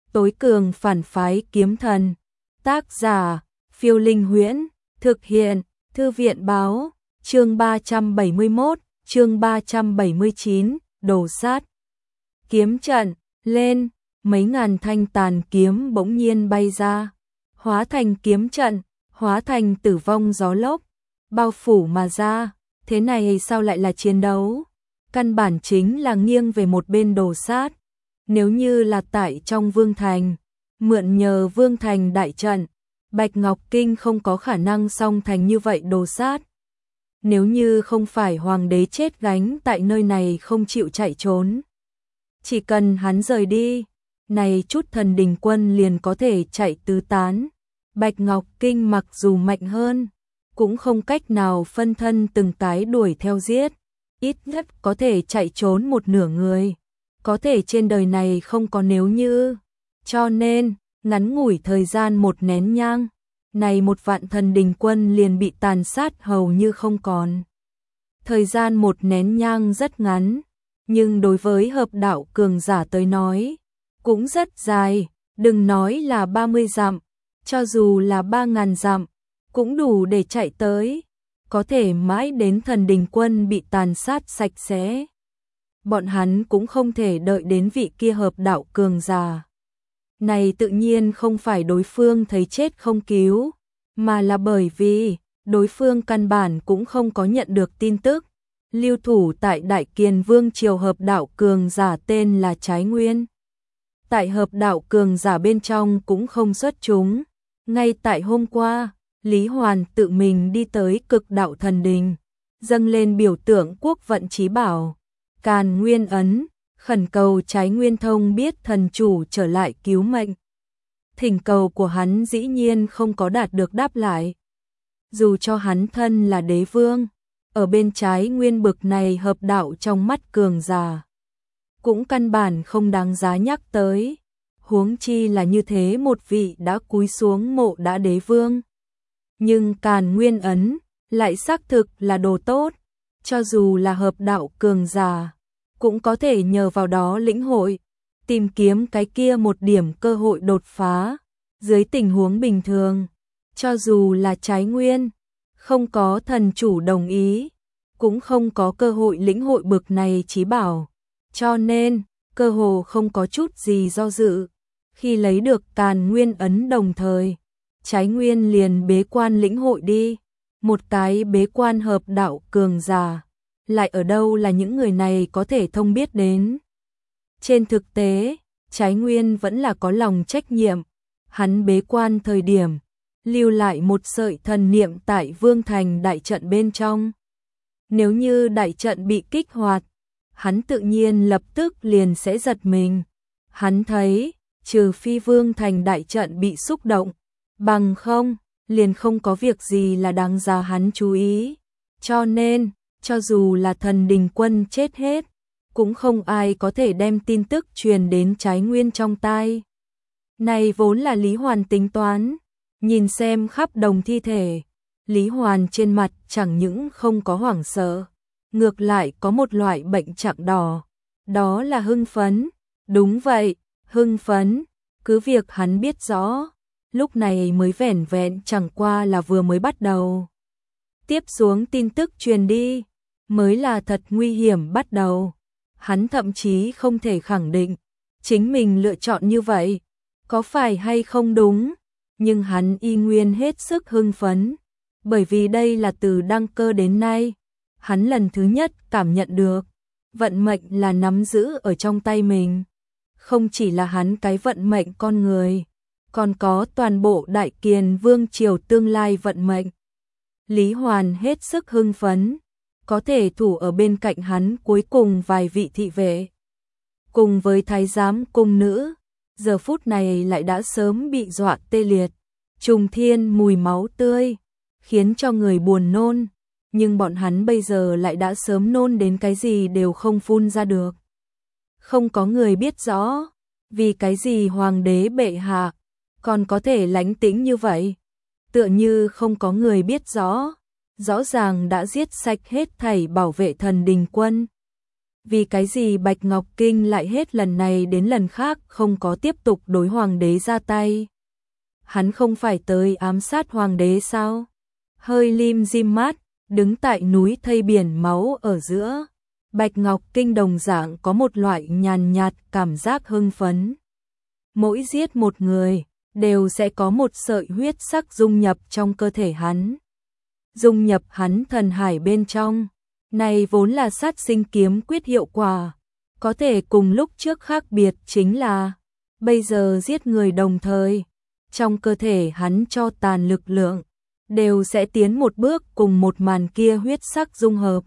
Tối cường phản phái kiếm thần. Tác giả, Phiêu Linh Huyễn. Thực hiện, Thư viện báo. Chương 371, chương 379, đồ sát. Kiếm trận, lên, mấy ngàn thanh tàn kiếm bỗng nhiên bay ra. Hóa thành kiếm trận, hóa thành tử vong gió lốc, bao phủ mà ra. Thế này sao lại là chiến đấu? Căn bản chính là nghiêng về một bên đồ sát. Nếu như là tại trong Vương Thành, mượn nhờ Vương Thành đại trận, Bạch Ngọc Kinh không có khả năng song thành như vậy đồ sát. Nếu như không phải hoàng đế chết gánh tại nơi này không chịu chạy trốn. Chỉ cần hắn rời đi, này chút thần đình quân liền có thể chạy tứ tán. Bạch Ngọc Kinh mặc dù mạnh hơn, cũng không cách nào phân thân từng cái đuổi theo giết. Ít nhất có thể chạy trốn một nửa người. Có thể trên đời này không có nếu như. Cho nên, ngắn ngủi thời gian một nén nhang, này 1 vạn thần đình quân liền bị tàn sát hầu như không còn. Thời gian một nén nhang rất ngắn, nhưng đối với hợp đạo cường giả tới nói, cũng rất dài, đừng nói là 30 dặm, cho dù là 3.000 dặm, cũng đủ để chạy tới, có thể mãi đến thần đình quân bị tàn sát sạch sẽ. Bọn hắn cũng không thể đợi đến vị kia hợp đạo cường giả. Này tự nhiên không phải đối phương thấy chết không cứu, mà là bởi vì đối phương căn bản cũng không có nhận được tin tức. Lưu thủ tại Đại Kiền Vương triều hợp đạo cường giả tên là Trái Nguyên. Tại hợp đạo cường giả bên trong cũng không xuất chúng. Ngay tại hôm qua, Lý Hoàn tự mình đi tới Cực Đạo Thần Đình, dâng lên biểu tượng quốc vận chí bảo, Càn Nguyên ấn, khẩn cầu Trái Nguyên thông biết thần chủ trở lại cứu mệnh. Thỉnh cầu của hắn dĩ nhiên không có đạt được đáp lại. Dù cho hắn thân là đế vương, ở bên Trái Nguyên bực này hợp đạo trong mắt cường giả, cũng căn bản không đáng giá nhắc tới. Huống chi là như thế một vị đã cúi xuống mộ đã đế vương. Nhưng Càn Nguyên ấn lại xác thực là đồ tốt, cho dù là hợp đạo cường giả, cũng có thể nhờ vào đó lĩnh hội, tìm kiếm cái kia một điểm cơ hội đột phá. Dưới tình huống bình thường, cho dù là Trái Nguyên, không có thần chủ đồng ý, cũng không có cơ hội lĩnh hội bực này chí bảo. Cho nên, cơ hồ không có chút gì do dự. Khi lấy được Càn Nguyên ấn đồng thời, Trái Nguyên liền bế quan lĩnh hội đi. Một cái bế quan hợp đạo cường giả, lại ở đâu là những người này có thể thông biết đến. Trên thực tế, Trái Nguyên vẫn là có lòng trách nhiệm. Hắn bế quan thời điểm, lưu lại một sợi thần niệm tại Vương Thành đại trận bên trong. Nếu như đại trận bị kích hoạt, hắn tự nhiên lập tức liền sẽ giật mình. Hắn thấy, trừ phi Vương Thành đại trận bị xúc động, bằng không, liền không có việc gì là đáng giá hắn chú ý. Cho nên, cho dù là thần đình quân chết hết, cũng không ai có thể đem tin tức truyền đến Trái Nguyên trong tai. Này vốn là Lý Hoàn tính toán, nhìn xem khắp đồng thi thể, Lý Hoàn trên mặt chẳng những không có hoảng sợ, ngược lại có một loại bệnh trạng đỏ, đó là hưng phấn. Đúng vậy, hưng phấn, cứ việc hắn biết rõ, lúc này mới vẻn vẹn chẳng qua là vừa mới bắt đầu. Tiếp xuống tin tức truyền đi, mới là thật nguy hiểm bắt đầu. Hắn thậm chí không thể khẳng định, chính mình lựa chọn như vậy, có phải hay không đúng, nhưng hắn y nguyên hết sức hưng phấn, bởi vì đây là từ đăng cơ đến nay, hắn lần thứ nhất cảm nhận được, vận mệnh là nắm giữ ở trong tay mình. Không chỉ là hắn cái vận mệnh con người, còn có toàn bộ Đại Kiền Vương triều tương lai vận mệnh. Lý Hoàn hết sức hưng phấn, có thể thủ ở bên cạnh hắn cuối cùng vài vị thị vệ. Cùng với thái giám cung nữ, giờ phút này lại đã sớm bị dọa tê liệt, trùng thiên mùi máu tươi, khiến cho người buồn nôn, nhưng bọn hắn bây giờ lại đã sớm nôn đến cái gì đều không phun ra được. Không có người biết rõ, vì cái gì hoàng đế bệ hạ còn có thể lánh tĩnh như vậy, tựa như không có người biết rõ, rõ ràng đã giết sạch hết thảy bảo vệ thần đình quân. vì cái gì Bạch Ngọc Kinh lại hết lần này đến lần khác không có tiếp tục đối hoàng đế ra tay. Hắn không phải tới ám sát hoàng đế sao? Hơi lim dim mắt, đứng tại núi thây biển máu ở giữa. Bạch Ngọc Kinh đồng dạng có một loại nhàn nhạt cảm giác hưng phấn. Mỗi giết một người, đều sẽ có một sợi huyết sắc dung nhập trong cơ thể hắn. Dung nhập hắn thần hải bên trong. Này vốn là sát sinh kiếm quyết hiệu quả. Có thể cùng lúc trước khác biệt chính là, bây giờ giết người đồng thời. Trong cơ thể hắn cho tàn lực lượng, đều sẽ tiến một bước cùng một màn kia huyết sắc dung hợp.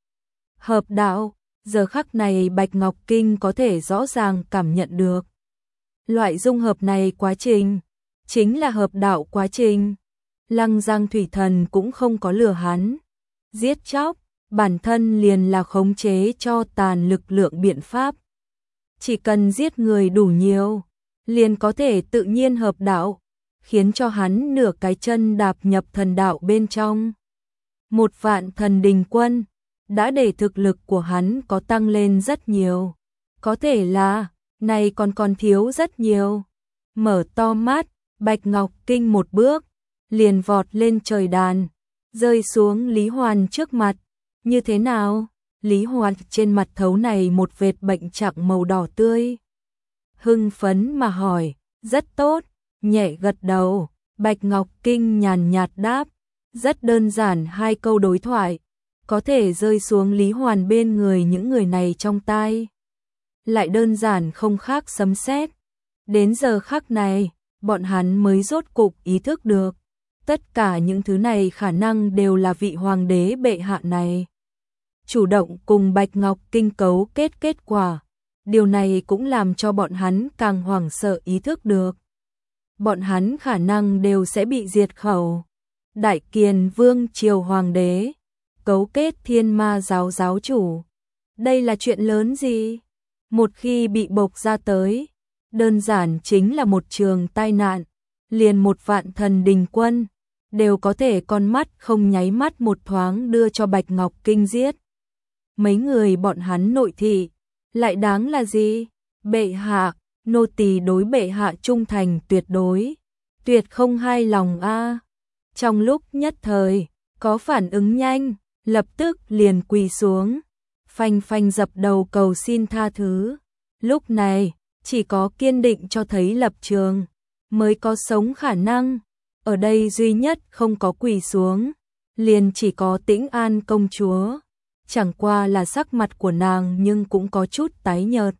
Hợp đạo, giờ khắc này Bạch Ngọc Kinh có thể rõ ràng cảm nhận được. Loại dung hợp này quá trình, chính là hợp đạo quá trình. Lăng Giang Thủy Thần cũng không có lừa hắn. Giết chóc, bản thân liền là khống chế cho tàn lực lượng biện pháp. Chỉ cần giết người đủ nhiều, liền có thể tự nhiên hợp đạo, khiến cho hắn nửa cái chân đạp nhập thần đạo bên trong. 1.000.000 thần đình quân, đã để thực lực của hắn có tăng lên rất nhiều. Có thể là, này còn thiếu rất nhiều. Mở to mắt, Bạch Ngọc Kinh một bước, liền vọt lên trời đàn, rơi xuống Lý Hoàn trước mặt. Như thế nào? Lý Hoàn trên mặt thấu này một vệt bệnh trạng màu đỏ tươi. Hưng phấn mà hỏi, rất tốt, nhẹ gật đầu. Bạch Ngọc Kinh nhàn nhạt đáp, rất đơn giản hai câu đối thoại, có thể rơi xuống Lý Hoàn bên người những người này trong tai. Lại đơn giản không khác sấm sét. Đến giờ khắc này, bọn hắn mới rốt cục ý thức được. Tất cả những thứ này khả năng đều là vị hoàng đế bệ hạ này chủ động cùng Bạch Ngọc Kinh cấu kết quả. Điều này cũng làm cho bọn hắn càng hoảng sợ ý thức được. Bọn hắn khả năng đều sẽ bị diệt khẩu. Đại Kiền Vương triều hoàng đế, cấu kết Thiên Ma giáo giáo chủ. Đây là chuyện lớn gì? Một khi bị bộc ra tới, đơn giản chính là một trường tai nạn. Liền 1.000.000 thần đình quân, đều có thể con mắt không nháy mắt một thoáng đưa cho Bạch Ngọc Kinh giết. Mấy người bọn hắn nội thị, lại đáng là gì? Bệ hạ, nô tỳ đối bệ hạ trung thành tuyệt đối, tuyệt không hai lòng a. Trong lúc nhất thời, có phản ứng nhanh, lập tức liền quỳ xuống, phanh phanh dập đầu cầu xin tha thứ. Lúc này, chỉ có kiên định cho thấy lập trường, mới có sống khả năng. Ở đây duy nhất không có quỳ xuống, liền chỉ có Tĩnh An công chúa. Chẳng qua là sắc mặt của nàng nhưng cũng có chút tái nhợt.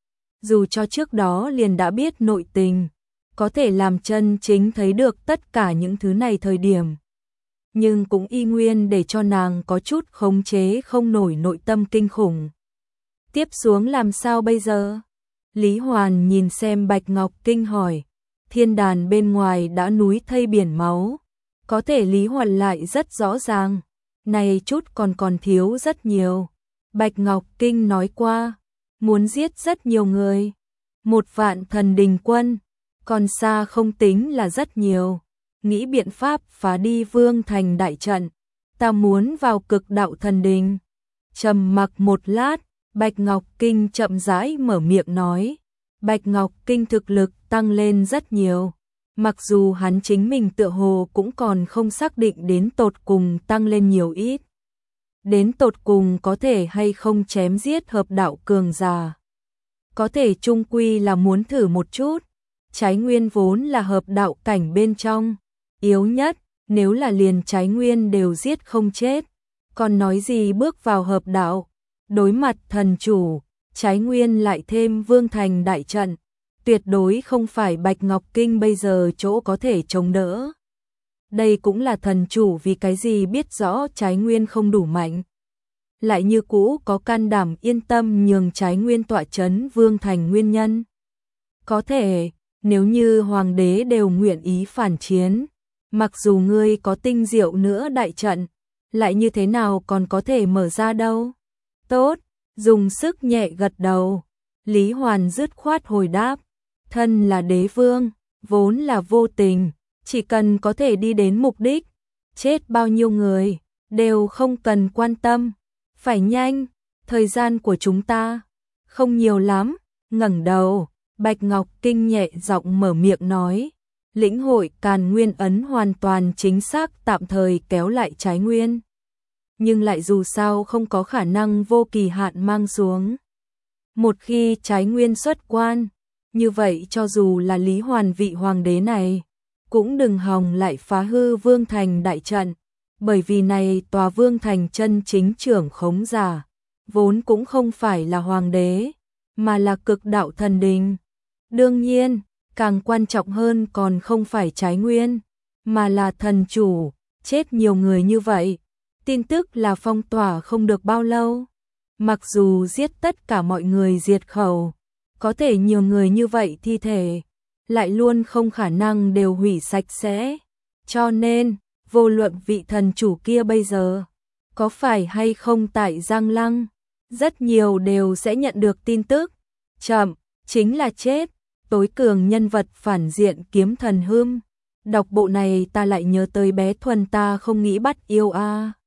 Dù cho trước đó liền đã biết nội tình, có thể làm chân chính thấy được tất cả những thứ này thời điểm. Nhưng cũng y nguyên để cho nàng có chút khống chế không nổi nội tâm kinh khủng. Tiếp xuống làm sao bây giờ? Lý Hoàn nhìn xem Bạch Ngọc Kinh hỏi. Thiên đàn bên ngoài đã núi thây biển máu. Có thể Lý Hoàn lại rất rõ ràng. Này chút còn thiếu rất nhiều. Bạch Ngọc Kinh nói qua, muốn giết rất nhiều người. 1.000.000 thần đình quân, còn xa không tính là rất nhiều. Nghĩ biện pháp phá đi Vương Thành đại trận. Ta muốn vào cực đạo thần đình. Trầm mặc một lát, Bạch Ngọc Kinh chậm rãi mở miệng nói. Bạch Ngọc Kinh thực lực tăng lên rất nhiều. Mặc dù hắn chính mình tựa hồ cũng còn không xác định đến tột cùng tăng lên nhiều ít. Đến tột cùng có thể hay không chém giết hợp đạo cường giả. Có thể chung quy là muốn thử một chút. Trái Nguyên vốn là hợp đạo cảnh bên trong. Yếu nhất, nếu là liền Trái Nguyên đều giết không chết. Còn nói gì bước vào hợp đạo. Đối mặt thần chủ, Trái Nguyên lại thêm Vương Thành đại trận. Tuyệt đối không phải Bạch Ngọc Kinh bây giờ chỗ có thể chống đỡ. Đây cũng là thần chủ vì cái gì biết rõ Trái Nguyên không đủ mạnh. Lại như cũ có can đảm yên tâm nhường Trái Nguyên tọa chấn Vương Thành nguyên nhân. Có thể, nếu như hoàng đế đều nguyện ý phản chiến, mặc dù ngươi có tinh diệu nữa đại trận, lại như thế nào còn có thể mở ra đâu. Tốt, dùng sức nhẹ gật đầu. Lý Hoàn dứt khoát hồi đáp. Thân là đế vương, vốn là vô tình, chỉ cần có thể đi đến mục đích, chết bao nhiêu người, đều không cần quan tâm, phải nhanh, Thời gian của chúng ta không nhiều lắm. Ngẩng đầu, Bạch Ngọc Kinh nhẹ giọng mở miệng nói, lĩnh hội Càn Nguyên ấn hoàn toàn chính xác tạm thời kéo lại trái nguyên, nhưng lại dù sao không có khả năng vô kỳ hạn mang xuống. Một khi trái nguyên xuất quan, như vậy cho dù là Lý Hoàn vị hoàng đế này, cũng đừng hòng lại phá hư Vương Thành đại trận, bởi vì này tòa Vương Thành chân chính trưởng khống giả, vốn cũng không phải là hoàng đế, mà là cực đạo thần đình. Đương nhiên, càng quan trọng hơn còn không phải trái nguyên, mà là thần chủ, chết nhiều người như vậy. Tin tức là phong tỏa không được bao lâu. Mặc dù giết tất cả mọi người diệt khẩu, có thể nhiều người như vậy thi thể, lại luôn không khả năng đều hủy sạch sẽ. Cho nên, vô luận vị thần chủ kia bây giờ, có phải hay không tại Giang Lăng, rất nhiều đều sẽ nhận được tin tức. Chậm, chính là chết. Tối cường nhân vật phản diện Kiếm Thần Hương. Đọc bộ này ta lại nhớ tới bé Thuần ta không nghĩ bắt yêu a.